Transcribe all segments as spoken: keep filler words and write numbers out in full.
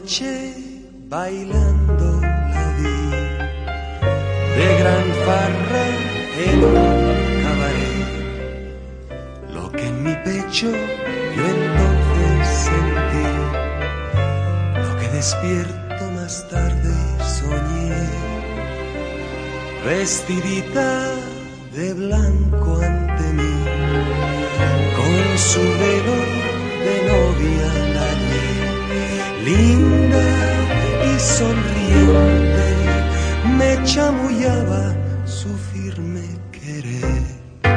noche bailando la vi, de gran farra en un cabaret. Lo que en mi pecho yo entonces sentí, lo que despierto más tarde soñé. Vestidita de blanco ante mí, con su velo de novia la hallé, linda y sonriente, me chamullaba su firme querer.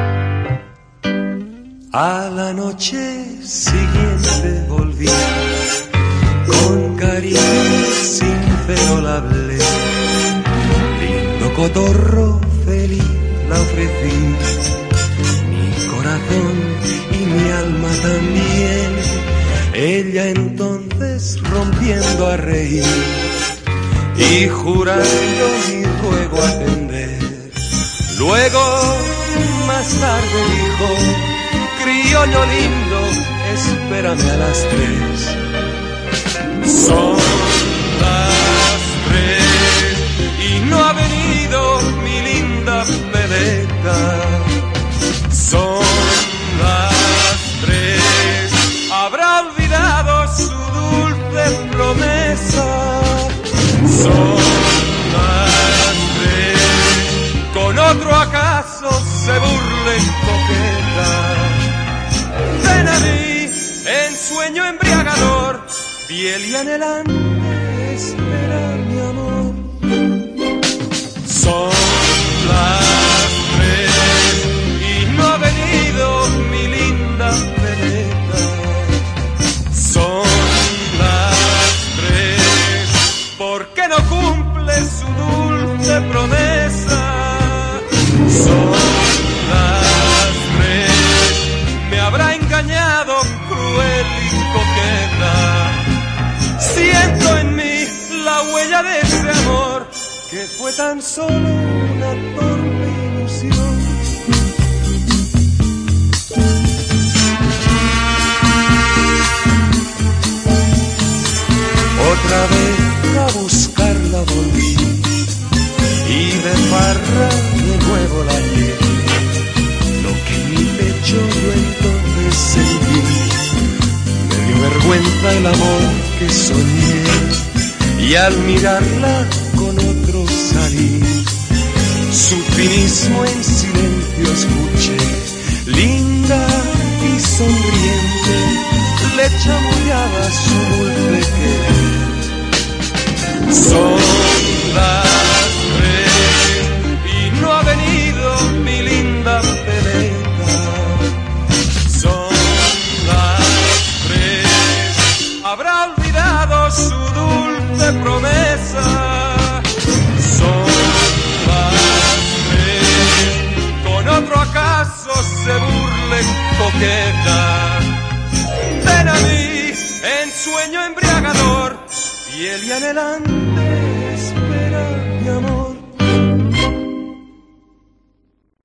A la noche siguiente volví, con cariño sincero la hablé, lindo cotorro feliz la ofrecí, mi corazón y mi alma también. Ella entonces rompiendo a reír y jurando mi ruego atender. Luego más tarde dijo, criollo lindo, espérame a las tres. Son las tres y no ha venido mi linda Pedeca. Son las tres, habrá olvidado su dulce promesa. Son las tres, con otro acaso se burle coqueta. Ven a mí, en sueño embriagador, fiel y anhelante, espera mi amor. Son las tres y no ha venido mi linda Pedeca. Son las tres, porque no cumple su dulce promesa. Son las tres, me habrá engañado cruel y coqueta. Siento en mí la huella de ese amor, que fue tan solo una torpe ilusión. Otra vez a buscarla volví y de farra de nuevo la hallé. Lo que en mi pecho yo entonces sentí, me dio vergüenza el amor que soñé, y al mirarla con otro salí, su cinismo en silencio escuché, linda y sonriente, le chamullaba su dulce querer. Son las tres y no ha venido mi linda Pedeca. Son las tres, habrá olvidado su dulce promesa. Son las tres, con otro acaso se burle coqueta. Ven a mí, en sueño embriagador, fiel y anhelante,